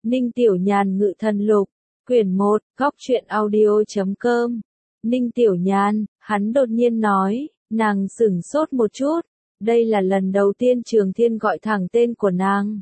Ninh Tiểu Nhàn Ngự Thần Lục, quyển 1, góc truyện audio.com. Ninh Tiểu Nhàn, hắn đột nhiên nói, nàng sửng sốt một chút, đây là lần đầu tiên Trường Thiên gọi thẳng tên của nàng.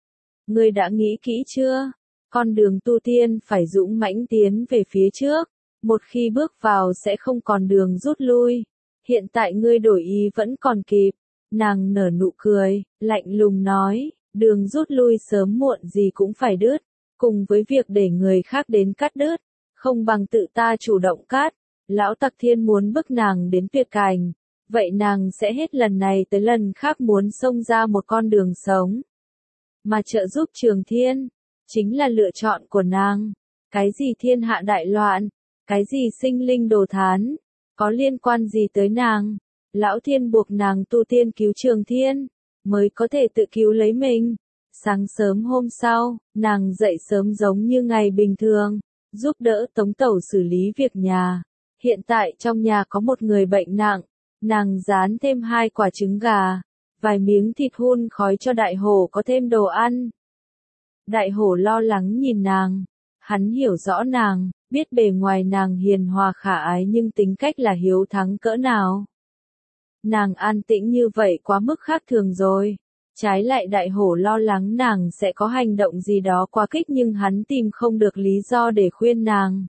Ngươi đã nghĩ kỹ chưa? Con đường tu tiên phải dũng mãnh tiến về phía trước, một khi bước vào sẽ không còn đường rút lui. Hiện tại ngươi đổi ý vẫn còn kịp. Nàng nở nụ cười, lạnh lùng nói, đường rút lui sớm muộn gì cũng phải đứt, cùng với việc để người khác đến cắt đứt, không bằng tự ta chủ động cắt. Lão Tặc Thiên muốn bức nàng đến tuyệt cảnh, vậy nàng sẽ hết lần này tới lần khác muốn xông ra một con đường sống. Mà trợ giúp Trường Thiên, chính là lựa chọn của nàng. Cái gì thiên hạ đại loạn, cái gì sinh linh đồ thán, có liên quan gì tới nàng? Lão Thiên buộc nàng tu tiên cứu Trường Thiên, mới có thể tự cứu lấy mình. Sáng sớm hôm sau, nàng dậy sớm giống như ngày bình thường, giúp đỡ Tống Tẩu xử lý việc nhà. Hiện tại trong nhà có một người bệnh nặng, nàng rán thêm 2 quả trứng gà, vài miếng thịt hun khói cho Đại Hổ có thêm đồ ăn. Đại Hổ lo lắng nhìn nàng, hắn hiểu rõ nàng, biết bề ngoài nàng hiền hòa khả ái nhưng tính cách là hiếu thắng cỡ nào. Nàng an tĩnh như vậy quá mức khác thường rồi. Trái lại Đại Hổ lo lắng nàng sẽ có hành động gì đó quá kích nhưng hắn tìm không được lý do để khuyên nàng.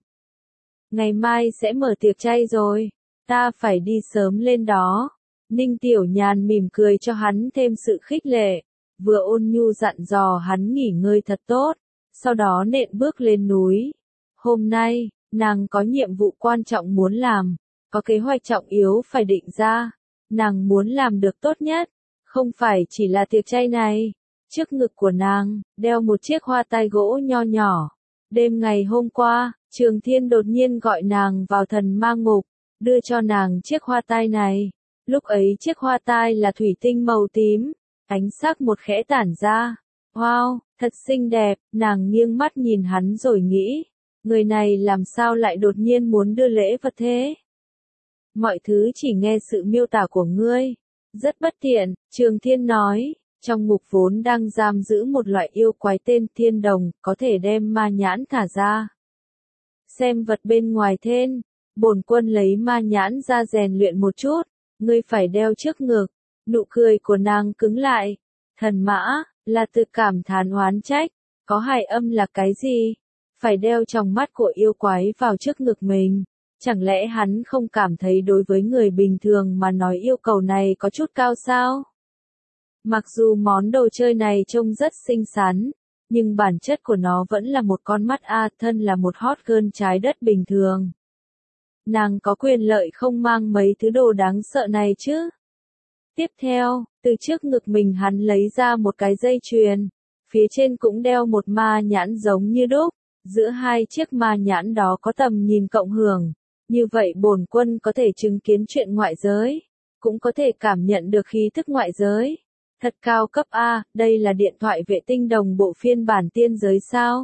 Ngày mai sẽ mở tiệc chay rồi, ta phải đi sớm lên đó. Ninh Tiểu Nhàn mỉm cười cho hắn thêm sự khích lệ, vừa ôn nhu dặn dò hắn nghỉ ngơi thật tốt, sau đó nện bước lên núi. Hôm nay, nàng có nhiệm vụ quan trọng muốn làm, có kế hoạch trọng yếu phải định ra, nàng muốn làm được tốt nhất, không phải chỉ là tiệc chay này. Trước ngực của nàng, đeo một chiếc hoa tai gỗ nho nhỏ. Đêm ngày hôm qua, Trường Thiên đột nhiên gọi nàng vào Thần Ma Ngục, đưa cho nàng chiếc hoa tai này. Lúc ấy chiếc hoa tai là thủy tinh màu tím, ánh sắc một khẽ tản ra. Wow, thật xinh đẹp, nàng nghiêng mắt nhìn hắn rồi nghĩ, người này làm sao lại đột nhiên muốn đưa lễ vật thế? Mọi thứ chỉ nghe sự miêu tả của ngươi. Rất bất tiện, Trường Thiên nói, trong ngục vốn đang giam giữ một loại yêu quái tên Thiên Đồng, có thể đem ma nhãn thả ra. Xem vật bên ngoài thên, bổn quân lấy ma nhãn ra rèn luyện một chút, ngươi phải đeo trước ngực. Nụ cười của nàng cứng lại. Thần mã, là từ cảm thán oán trách, có hài âm là cái gì? Phải đeo trong mắt của yêu quái vào trước ngực mình. Chẳng lẽ hắn không cảm thấy đối với người bình thường mà nói yêu cầu này có chút cao sao? Mặc dù món đồ chơi này trông rất xinh xắn, nhưng bản chất của nó vẫn là một con mắt thân là một hot girl trái đất bình thường. Nàng có quyền lợi không mang mấy thứ đồ đáng sợ này chứ? Tiếp theo, từ trước ngực mình hắn lấy ra một cái dây chuyền, phía trên cũng đeo một ma nhãn giống như đúc, giữa hai chiếc ma nhãn đó có tầm nhìn cộng hưởng. Như vậy bổn quân có thể chứng kiến chuyện ngoại giới, cũng có thể cảm nhận được khí thức ngoại giới. Thật cao cấp đây là điện thoại vệ tinh đồng bộ phiên bản tiên giới sao?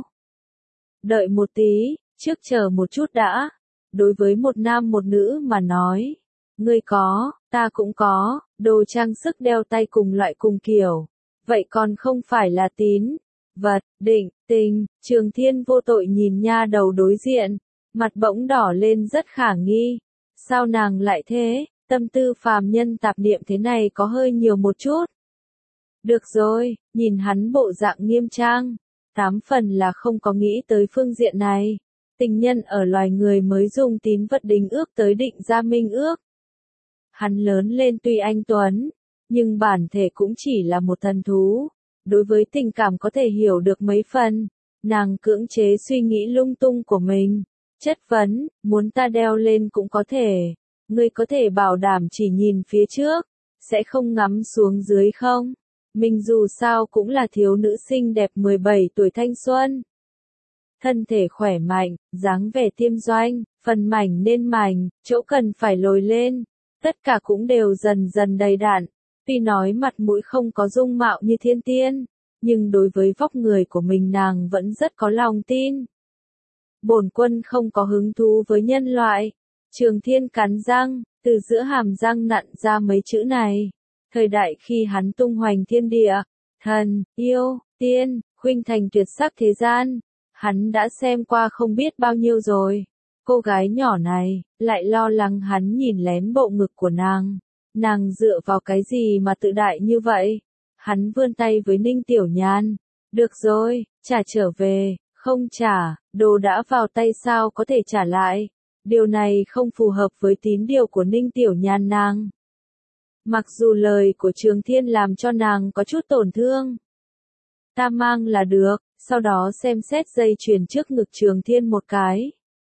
Đợi một tí, trước chờ một chút đã. Đối với một nam một nữ mà nói, ngươi có, ta cũng có, đồ trang sức đeo tay cùng loại cùng kiểu. Vậy còn không phải là tín vật, định, tình. Trường Thiên vô tội nhìn nha đầu đối diện, mặt bỗng đỏ lên rất khả nghi. Sao nàng lại thế, tâm tư phàm nhân tạp niệm thế này có hơi nhiều một chút. Được rồi, nhìn hắn bộ dạng nghiêm trang, 8 phần là không có nghĩ tới phương diện này. Tình nhân ở loài người mới dùng tín vật đính ước tới định ra minh ước. Hắn lớn lên tuy anh tuấn, nhưng bản thể cũng chỉ là một thần thú. Đối với tình cảm có thể hiểu được mấy phần, nàng cưỡng chế suy nghĩ lung tung của mình. Chất vấn, muốn ta đeo lên cũng có thể. Ngươi có thể bảo đảm chỉ nhìn phía trước, sẽ không ngắm xuống dưới không? Mình dù sao cũng là thiếu nữ xinh đẹp 17 tuổi thanh xuân. Thân thể khỏe mạnh, dáng vẻ tiêm doanh, phần mảnh nên mảnh, chỗ cần phải lồi lên. Tất cả cũng đều dần dần đầy đặn. Tuy nói mặt mũi không có dung mạo như thiên tiên, nhưng đối với vóc người của mình nàng vẫn rất có lòng tin. Bổn quân không có hứng thú với nhân loại. Trường Thiên cắn răng, từ giữa hàm răng nặn ra mấy chữ này. Thời đại khi hắn tung hoành thiên địa, thần, yêu, tiên, khuynh thành tuyệt sắc thế gian, hắn đã xem qua không biết bao nhiêu rồi. Cô gái nhỏ này, lại lo lắng hắn nhìn lén bộ ngực của nàng. Nàng dựa vào cái gì mà tự đại như vậy? Hắn vươn tay với Ninh Tiểu Nhan. Được rồi, trả trở về, không trả, đồ đã vào tay sao có thể trả lại. Điều này không phù hợp với tín điều của Ninh Tiểu Nhan nàng. Mặc dù lời của Trường Thiên làm cho nàng có chút tổn thương. Ta mang là được, sau đó xem xét dây chuyền trước ngực Trường Thiên một cái.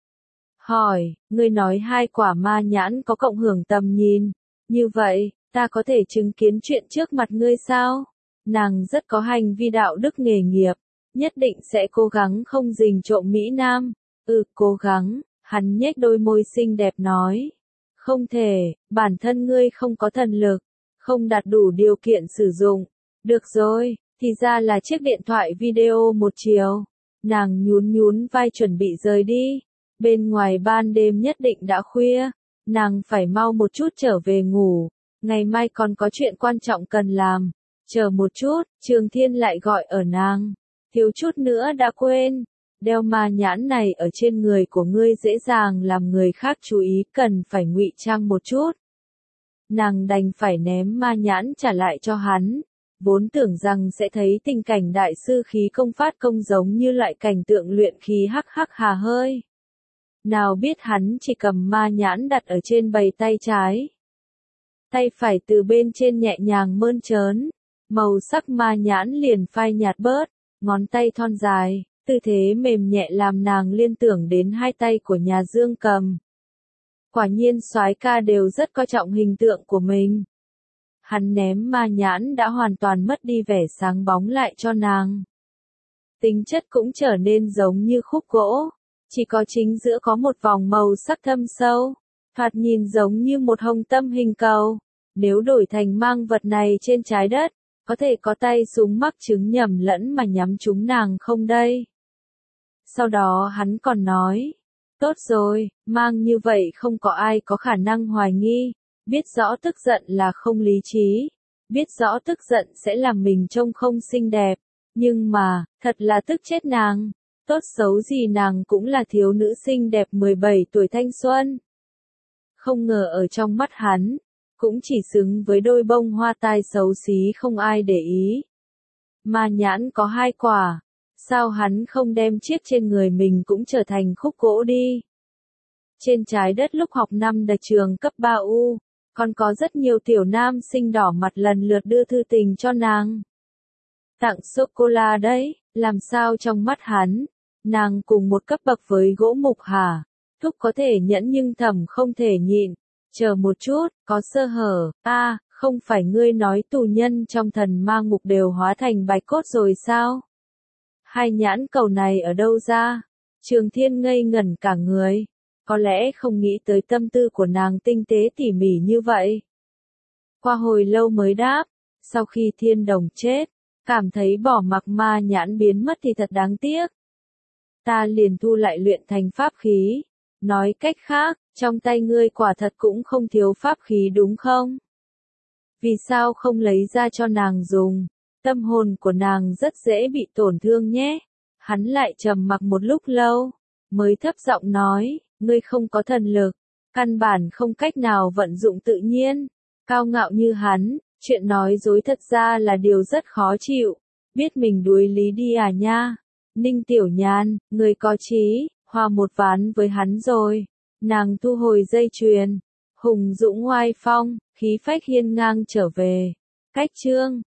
Hỏi, ngươi nói 2 quả ma nhãn có cộng hưởng tầm nhìn. Như vậy, ta có thể chứng kiến chuyện trước mặt ngươi sao? Nàng rất có hành vi đạo đức nghề nghiệp, nhất định sẽ cố gắng không rình trộm Mỹ Nam. Cố gắng, hắn nhếch đôi môi xinh đẹp nói. Không thể, bản thân ngươi không có thần lực, không đạt đủ điều kiện sử dụng. Được rồi, thì ra là chiếc điện thoại video một chiều. Nàng nhún nhún vai chuẩn bị rời đi. Bên ngoài ban đêm nhất định đã khuya, nàng phải mau một chút trở về ngủ. Ngày mai còn có chuyện quan trọng cần làm. Chờ một chút, Trường Thiên lại gọi ở nàng. Thiếu chút nữa đã quên. Đeo ma nhãn này ở trên người của ngươi dễ dàng làm người khác chú ý, cần phải ngụy trang một chút. Nàng đành phải ném ma nhãn trả lại cho hắn. Vốn tưởng rằng sẽ thấy tình cảnh đại sư khí công phát công giống như loại cảnh tượng luyện khí hắc hắc hà hơi. Nào biết hắn chỉ cầm ma nhãn đặt ở trên bầy tay trái. Tay phải từ bên trên nhẹ nhàng mơn trớn. Màu sắc ma nhãn liền phai nhạt bớt. Ngón tay thon dài, tư thế mềm nhẹ làm nàng liên tưởng đến 2 tay của nhà Dương Cầm. Quả nhiên soái ca đều rất coi trọng hình tượng của mình. Hắn ném ma nhãn đã hoàn toàn mất đi vẻ sáng bóng lại cho nàng. Tính chất cũng trở nên giống như khúc gỗ. Chỉ có chính giữa có một vòng màu sắc thâm sâu. Thoạt nhìn giống như một hồng tâm hình cầu. Nếu đổi thành mang vật này trên trái đất, có thể có tay súng mắc chứng nhầm lẫn mà nhắm trúng nàng không đây? Sau đó hắn còn nói, tốt rồi, mang như vậy không có ai có khả năng hoài nghi, biết rõ tức giận là không lý trí, biết rõ tức giận sẽ làm mình trông không xinh đẹp, nhưng mà, thật là tức chết nàng, tốt xấu gì nàng cũng là thiếu nữ xinh đẹp 17 tuổi thanh xuân. Không ngờ ở trong mắt hắn, cũng chỉ xứng với đôi bông hoa tai xấu xí không ai để ý. Ma nhãn có 2 quả, sao hắn không đem chiếc trên người mình cũng trở thành khúc gỗ đi. Trên trái đất lúc học năm đợt trường cấp 3U, còn có rất nhiều tiểu nam sinh đỏ mặt lần lượt đưa thư tình cho nàng. Tặng sô-cô-la đấy, làm sao trong mắt hắn, nàng cùng một cấp bậc với gỗ mục hả? Thúc có thể nhẫn nhưng thầm không thể nhịn. Chờ một chút, có sơ hở, không phải ngươi nói tù nhân trong thần ma ngục đều hóa thành bạch cốt rồi sao? 2 nhãn cầu này ở đâu ra? Trường Thiên ngây ngẩn cả người, có lẽ không nghĩ tới tâm tư của nàng tinh tế tỉ mỉ như vậy. Qua hồi lâu mới đáp, sau khi Thiên Đồng chết, cảm thấy bỏ mặc ma nhãn biến mất thì thật đáng tiếc. Ta liền thu lại luyện thành pháp khí. Nói cách khác, trong tay ngươi quả thật cũng không thiếu pháp khí đúng không? Vì sao không lấy ra cho nàng dùng? Tâm hồn của nàng rất dễ bị tổn thương nhé. Hắn lại trầm mặc một lúc lâu, mới thấp giọng nói, ngươi không có thần lực, căn bản không cách nào vận dụng tự nhiên. Cao ngạo như hắn, chuyện nói dối thật ra là điều rất khó chịu. Biết mình đuối lý đi à nha? Ninh Tiểu Nhan, người có trí, hòa một ván với hắn rồi. Nàng thu hồi dây chuyền, hùng dũng oai phong, khí phách hiên ngang trở về. Cách chương